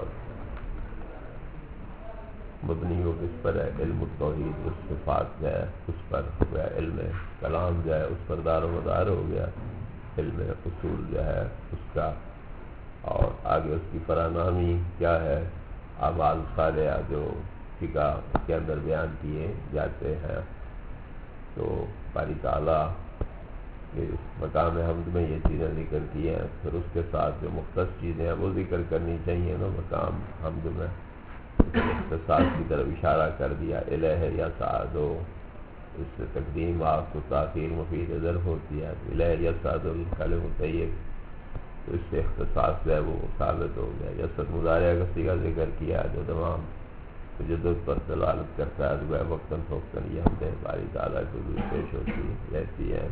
B: مبنی ہو کس پر ہے؟ علم التوحید، اس صفات جو ہے اس پر گویا علم کلام جو ہے اس پر دار و مدار ہو گیا، علم اصول جو ہے اس کا. اور آگے اس کی فرانامی کیا ہے؟ اعمال صالحہ جو فقہ کے اندر بیان کیے جاتے ہیں. تو باری تعالیٰ کے مقام حمد میں یہ چیزیں ذکر کی ہیں، پھر اس کے ساتھ جو مختص چیزیں ہیں وہ ذکر کرنی چاہیے نا. مقام حمد میں اختصاص کی طرف اشارہ کر دیا، الہ یا سعدو، اس سے تقدیم آپ کو تاخیر مفید ظرف ہوتی ہے. الہ یا سعد الکلم الطیب، تو اس سے اختصاص جو ہے وہ ثابت ہو گیا. یسد مضارعہ کا صیغہ ذکر کیا جو تمام تجدد پر دلالت کرتا ہے. تو وقتاً فوقتاً یہ حمدیں باری تعالیٰ کو بھی پیش ہوتی رہتی ہیں.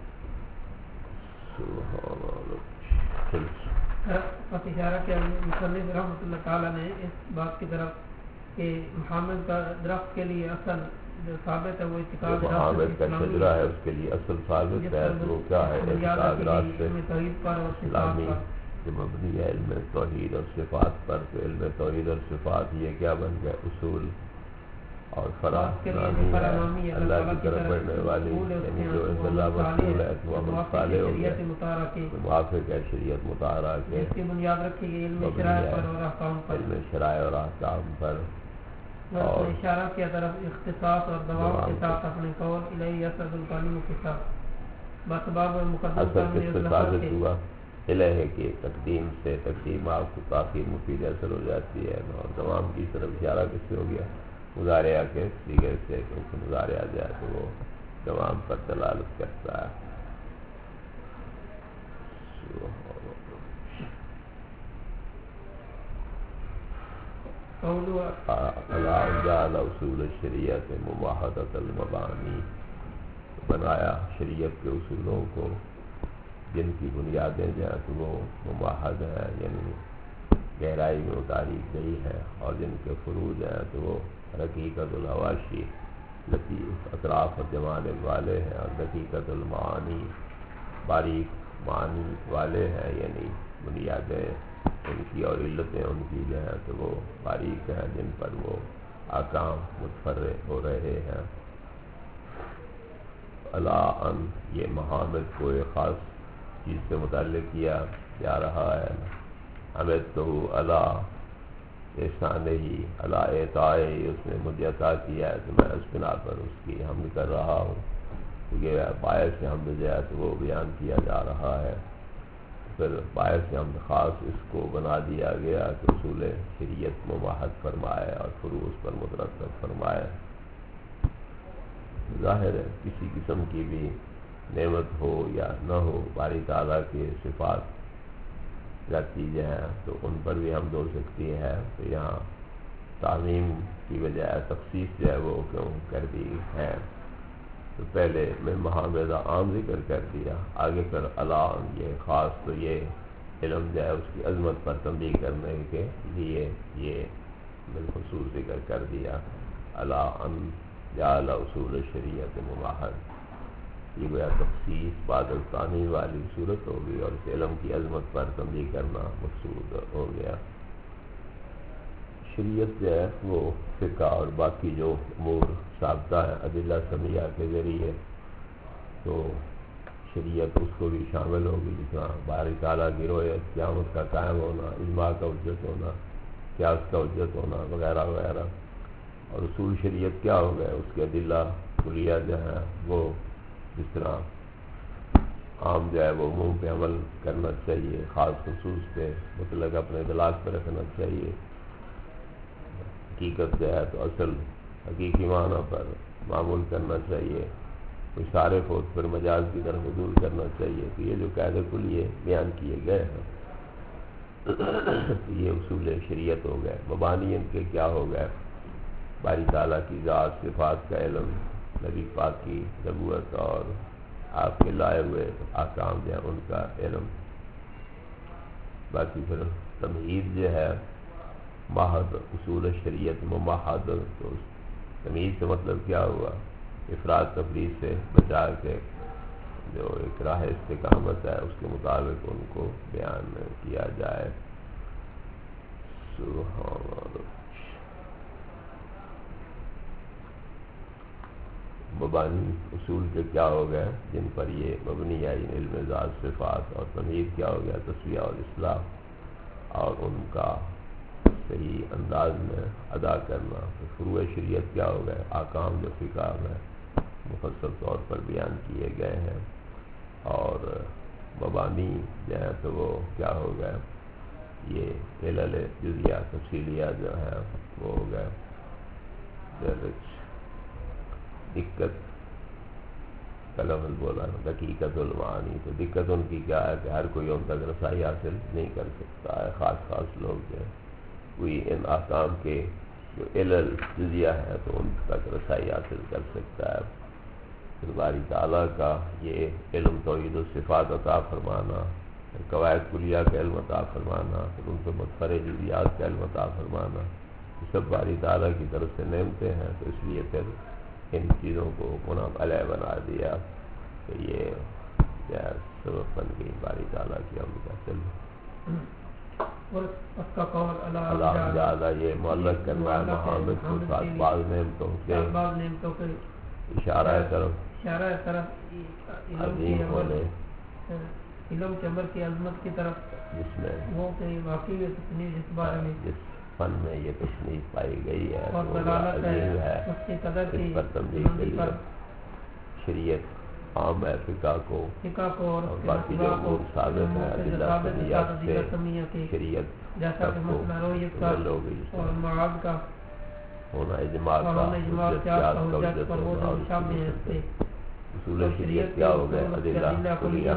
A: بس اشارہ کیا مصنف رحمۃ اللہ تعالیٰ نے اس بات کی طرف کہ محمد کا درخت کے لیے اصل جو ثابت ہے وہ اعتقاد
B: محمد کا شجرہ ہے، اس کے لیے اصل ثابت ہے وہ کیا ہے؟ اعتقاد راسخ اسلامی کہ مبنی ہے علم توحید اور صفات پر. تو علم توحید اور صفات یہ کیا بن گیا؟ اصول اور فرع نامی ہے، اللہ کی طرف بڑھنے والی، یعنی جو اللہ مقبول ہے تو عمل صالح ہو گیا، موافق ہے شریعت مطالعہ کے،
A: اس کی بنیاد رکھی گئی علم شرائع پر اور احکام پر،
B: علم شرائع اور احکام پر.
A: اور اشارہ کی طرف اختصاص اور دوام کے ساتھ اپنے قول الیہ یسد الکلم کے ساتھ بس باب مقدم
B: اثر کس سے ثابت ہوا؟ الہ کی تقدیم سے. تقدیم آپ کو کافی مفید اثر ہو جاتی ہے، اور دوام کی طرف اشارہ کس سے ہو گیا؟ مضارعہ کے صیغے سے، کیونکہ مضارعہ جائے تو وہ دوام پر دلالت کرتا ہے. اللہ جعل اصول شریعت مواحدۃ المبانی، بنایا شریعت کے اصولوں کو جن کی بنیادیں جو ہیں تو وہ مواحد ہیں، یعنی گہرائی میں اتاری گئی ہے، اور جن کے فروع ہیں تو وہ حقیقت الحواشی، لطیف اطراف اور جوانب والے ہیں، اور حقیقت المعانی، باریک معنی والے ہیں. یعنی بنیادیں ان کی اور علتیں ان کی جو ہیں تو وہ باریک ہیں، جن پر وہ احکام متفرع ہو رہے ہیں. اللہ ان، یہ محامد کو ایک خاص چیز سے متعلق کیا جا رہا ہے. حمد تو اللہ احسان ہی، اللہ اعطائے، اس نے مجھے عطا کیا ہے تو میں اس بنا پر اس کی حمد کر رہا ہوں. کیونکہ باعث حمد جو ہے تو وہ بیان کیا جا رہا ہے. پھر باعث حمد خاص اس کو بنا دیا گیا کہ اصول شریعت مواحد فرمائے اور فروع اس پر مترتب فرمائے. ظاہر ہے کسی قسم کی بھی نعمت ہو یا نہ ہو، باری تعالیٰ کے صفات ذاتی جو ہیں تو ان پر بھی حمد ہو سکتی ہے. تو یہاں تعظیم کی بجائے تخصیص جو ہے وہ کیوں کر دی ہے؟ تو پہلے میں محامدہ عام ذکر کر دیا، آگے پھر اللہ یہ خاص، تو یہ علم جو ہے اس کی عظمت پر تنبیہ کرنے کے لیے یہ بالخصوص ذکر کر دیا. اللہ ان جعل اصول شریعت مواحد، یہ گویا تخصیص بعد ثانی والی صورت ہوگی، اور اس علم کی عظمت پر تنبیہ کرنا مقصود ہو گیا. شریعت جو ہے وہ فقہ اور باقی جو امور ثابتہ ہے ادلہ سمیہ کے ذریعے، تو شریعت اس کو بھی شامل ہوگی، جس طرح باری تعالیٰ کی رویت، قیامت کا قائم ہونا، اجماع کا حجت ہونا، قیاس کا حجت ہونا وغیرہ وغیرہ۔ اور اصول شریعت کیا ہو گئے، اس کے ادلہ کلیہ جو ہیں وہ جس طرح عام جو ہے وہ عموم پہ عمل کرنا چاہیے، خاص خصوص پہ مطلق اپنے اطلاق پہ رکھنا چاہیے، حقیقت جو ہے تو اصل حقیقی معنی پر معمول کرنا چاہیے، کوئی صارف ہو پھر مجاز کی طرف عدول کرنا چاہیے۔ تو یہ جو قاعدے کلیے بیان کیے گئے ہیں تو یہ اصول شریعت ہو گئے۔ مبانی ان کے کیا ہو گئے، باری تعالیٰ کی ذات صفات کا علم، نبی پاک کی نبوت اور آپ کے لائے ہوئے احکام جو ہیں ان کا علم۔ باقی پھر تمہید جو ہے ماہد اصول شریعت مماحد، تو تمہید سے مطلب کیا ہوا، افراد تفریق سے بچا کے جو ایک راہ استقامت ہے اس کے مطابق ان کو بیان کیا جائے۔ سبحان اللہ۔ مبانی اصول کے کیا ہو گئے جن پر یہ مبنی ہے، علم ذات صفات، اور تمہید کیا ہو گیا، تسویہ اور اصلاح اور ان کا صحیح انداز میں ادا کرنا۔ فروع شریعت کیا ہو گئے، احکام جو فقہ میں مفصل طور پر بیان کیے گئے ہیں، اور مبانی جو ہے تو وہ کیا ہو گئے، یہ علل جزیہ تفصیلیہ جو ہے وہ ہو گئے۔ دقت کا لفظ بولا حقیقت المعانی، تو دقت ان کی کیا ہے کہ ہر کوئی ان تک رسائی حاصل نہیں کر سکتا ہے، خاص خاص لوگ جو کوئی ان احکام کے جو علل جزیہ ہے تو ان تک رسائی حاصل کر سکتا ہے۔ پھر باری تعالیٰ کا یہ علم توحید و صفات عطا فرمانا، پھر قواعد کلیہ کا علم عطا فرمانا، پھر ان سے متفرع جزیات کا علم عطا فرمانا، یہ سب باری تعالیٰ کی طرف سے نعمتیں ہیں۔ تو اس لیے پھر ان چیزوں کو مناب علیہ بنا دیا کہ یہ سبب بن گئی باری تعالیٰ کی ہم کا اللہ زیادہ یہ معلق کرنا ہے محمد کو ساتھ بعض نعمتوں کے اشارہ طرف عظیم ہونے
A: علم کے عمر کی عظمت کی طرف،
B: جس میں
A: وہ کہ واقعی تصنیف اس بارے میں
B: جس فن میں یہ تصنیف پائی گئی ہے
A: اور
B: وہ عظیم ہے،
A: اس کی قدر
B: اس
A: کی
B: پر تنبیہ کے لیے شریعت عام ہے، فقہ کو
A: اور
B: باقی جو امور ثابت ہے ادلہ سمیات سے شریعت
A: جیسا کہ مسئلہ رویت کا اور معاد کا
B: ہونا، اجماع کا حجت قیاس کا حجت ہونا، اور اصول شریعت کیا ہو گئے ادلہ کلیہ،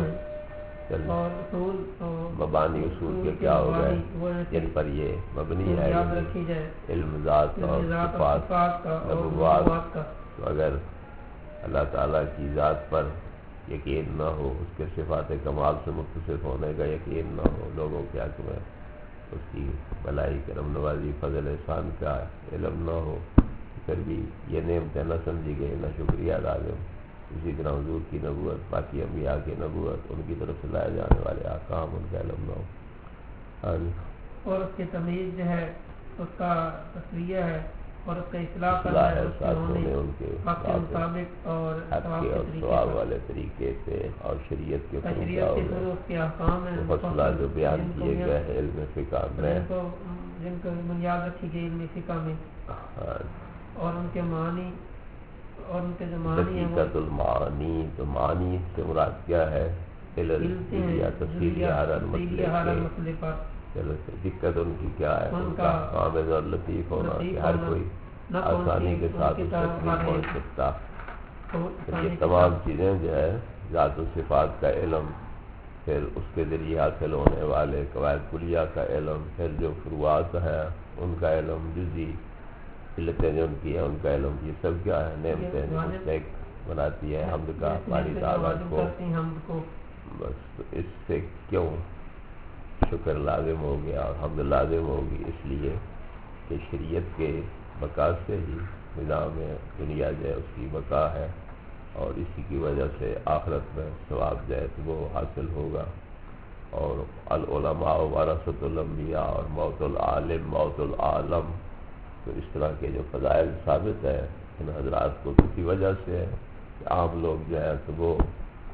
B: مبانی اصول کے کیا ہو گئے جن پر یہ مبنی ہے علم ذات اور صفات نبوات۔ تو اگر اللہ تعالیٰ کی ذات پر یقین نہ ہو، اس کے صفات کمال سے متصف ہونے کا یقین نہ ہو، لوگوں کے حق میں اس کی بلائی کرم نوازی فضل احسان کا علم نہ ہو، پھر بھی یہ نعمتیں نہ سمجھی گئی، نہ شکریہ ادا گئے۔ اسی طرح حضور کی نبوت، باقی انبیاء کی نبوت، ان کی طرف سے لائے جانے والے احکام ان کا علم نہ ہو۔
A: اور اس کی تمیز جو ہے اس کا تسویہ ہے اور اس کا اصلاح
B: ہے، ساتھ ہونے ان کے
A: مطابق اور
B: ثواب والے طریقے سے، اور شریعت کے
A: احکام ہیں
B: مسئلہ جو بیان کیے گئے ہیں علم فقہ میں،
A: جن کو بنیاد رکھی گئی علم فقہ میں، اور ان کے معنی اور ان کے جو معنی ہیں
B: حقیقت المعانی، تو معنی سے مراد کیا ہے، علل یا تفصیلی ہر مسئلے پر۔ چلو دقت ان کی کیا ہے، ان کا قابض اور لطیف ہونا کہ ہر کوئی آسانی کے ساتھ اس تک نہیں پہنچ سکتا۔ یہ تمام چیزیں جو ہے ذات و صفات کا علم، پھر اس کے ذریعے حاصل ہونے والے قواعد کلیہ کا علم، پھر جو فروعات ہے ان کا علم، جزئی علتیں جو ان کی ہیں ان کا علم، یہ سب کیا ہے نعمتیں مستحق بناتی ہے حمد کا باری تعالیٰ کو۔ بس تو اس سے کیوں شکر لازم ہو گیا اور حمد لازم ہوگی، اس لیے کہ شریعت کے بقا سے ہی نظام دنیا جو ہے اس کی بقا ہے، اور اسی کی وجہ سے آخرت میں ثواب جو ہے وہ حاصل ہوگا۔ اور العلماء ورثۃ الانبیاء، اور موت العالم موت العالم، تو اس طرح کے جو فضائل ثابت ہے ان حضرات کو کسی وجہ سے ہے کہ عام لوگ جو ہے تو وہ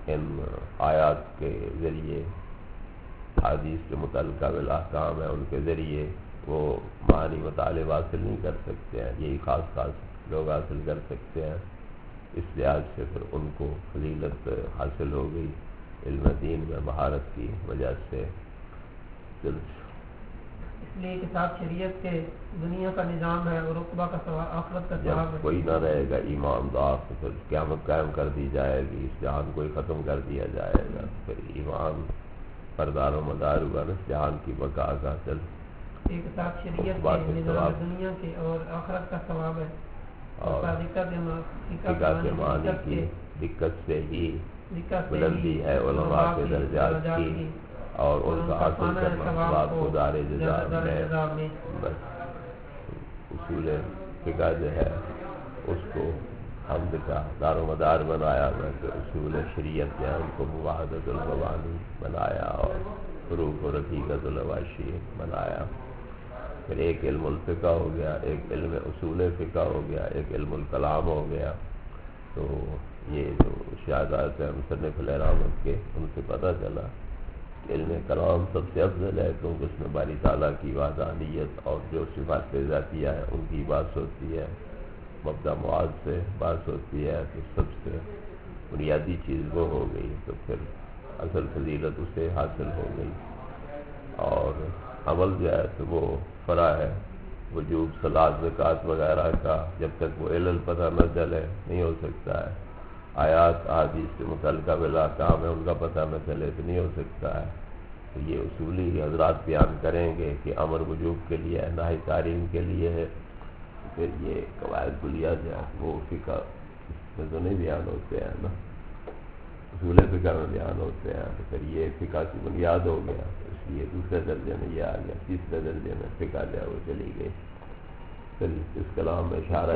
B: ان آیات کے ذریعے، حدیث کے متعلقہ بالاحکام ہیں ان کے ذریعے وہ معنی مطالب حاصل نہیں کر سکتے ہیں، یہی خاص خاص لوگ حاصل کر سکتے ہیں۔ اس لحاظ سے پھر ان کو فضیلت حاصل ہو گئی علم دین میں مہارت کی وجہ سے۔
A: اس لیے کتاب شریعت کے دنیا کا نظام ہے اور عقبہ کا ثواب آخرت کا ثواب ہے۔
B: جب کوئی نہ رہے گا ایمان دار تو پھر قیامت قائم کر دی جائے گی، اس جہان کو ہی ختم کر دیا جائے گا، پھر ایمان پردار و مدار ہوا نا اس جہان کی بقا کا۔ چل
A: یہ کتاب شریعت کے نظام دنیا کے اور آخرت کا ثواب ہے۔ اور
B: فقہ کے معنی کی دقت سے ہی بلندی ہے علماء کے درجات کی، اور ان کا حاصل کرنا ثواب کو دار جزا میں۔ بس اصول فقہ جو ہے اس کو حمد کا دار و مدار بنایا، کہ اصول شریعت جو ہے ان کو مواحدۃ المبانی بنایا اور فروق و رقیقۃ الواشی بنایا۔ پھر ایک علم الفقہ ہو گیا، ایک علم اصول فقہ ہو گیا، ایک علم الکلام ہو گیا۔ تو یہ جو اشاعات ہیں مصنف علیہ رحمت کے، ان سے پتہ چلا کہ علم کلام سب سے افضل ہے، کیونکہ اس میں باری تعالیٰ کی وحدانیت اور جو صفات ذاتیہ ہے ان کی بات ہوتی ہے، مبدا معاد سے بات ہوتی ہے، تو سب سے بنیادی چیز وہ ہو گئی، تو پھر اصل فضیلت اسے حاصل ہو گئی۔ اور عمل جو ہے تو وہ فرع ہے، وجوب صلاۃ زکوٰۃ وغیرہ کا جب تک وہ علل پتہ نہ چلے نہیں ہو سکتا ہے، آیات احادیث سے متعلقہ بالاحکام ہے ان کا پتہ نہ چلے تو نہیں ہو سکتا ہے۔ تو یہ اصولی حضرات بیان کریں گے کہ امر وجوب کے لیے ہے، نہی تحریم کے لیے ہے، پھر یہ قواعد کلیہ جو ہے وہ فقہ میں تو نہیں بیان ہوتے ہیں نا، اصول فقہ میں بیان ہوتے ہیں، تو پھر یہ فقہ کی بنیاد ہو گیا، اس لیے دوسرے درجے میں یہ آ گیا، تیسرے درجے میں فقہ جو ہے وہ چلی گئی۔ پھر اس کلام میں اشارہ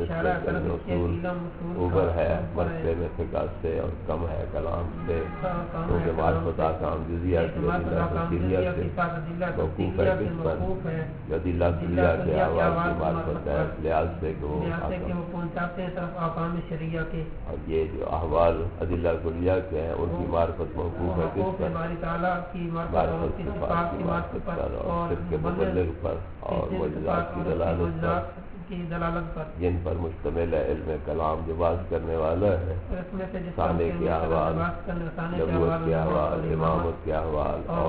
B: اصول اوبر ہے مرتبے میں فقہ سے اور کم ہے کلام سے، کیونکہ معرفت احکام جزیہ کی تفصیلیہ سے موقوف ہے، کس پر ادلہ کلیہ کے آواز کی معرفت ہے، اس لحاظ سے کہ وہ
A: پہنچاتے ہیں طرف احکام شریعہ کے،
B: اور یہ جو احوال ادلہ کلیہ کے ہیں ان کی معرفت موقوف ہے کس پر،
A: باری تعالیٰ کی
B: معرفت صفات کی معرفت پر اور صدق مبلغ پر اور معجزات کی دلالت پر، جن پر مشتمل ہے علم کلام جو بات کرنے والا ہے، ثانے کے احوال، نبوت کے احوال، امامت کے احوال اور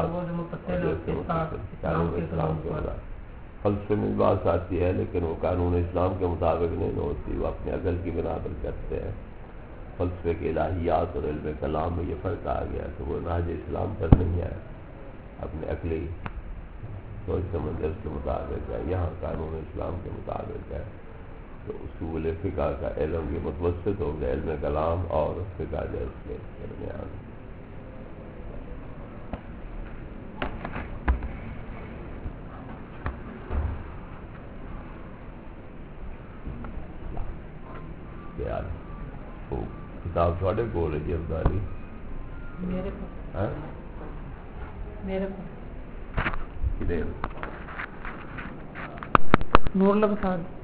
B: قانون اسلام کے مطابق۔ فلسفے میں بات آتی ہے لیکن وہ قانون اسلام کے مطابق نہیں ہوتی، وہ اپنے عقل کی بنا پر کرتے ہیں۔ فلسفے کے الہیات اور علم کلام میں یہ فرق آ گیا کہ وہ نہج اسلام پر نہیں ہے، اپنے عقلی سوچ سمجھ اس کے مطابق ہے، یہاں قانون اسلام کے مطابق ہے۔ تو اصول فقہ کا علم یہ متوسط ہو گیا، علم کلام اور فقہ جو اس کے درمیان۔ کتاب تھوڑے کول ہے جی افضالی؟
A: میرے کو نور لبساد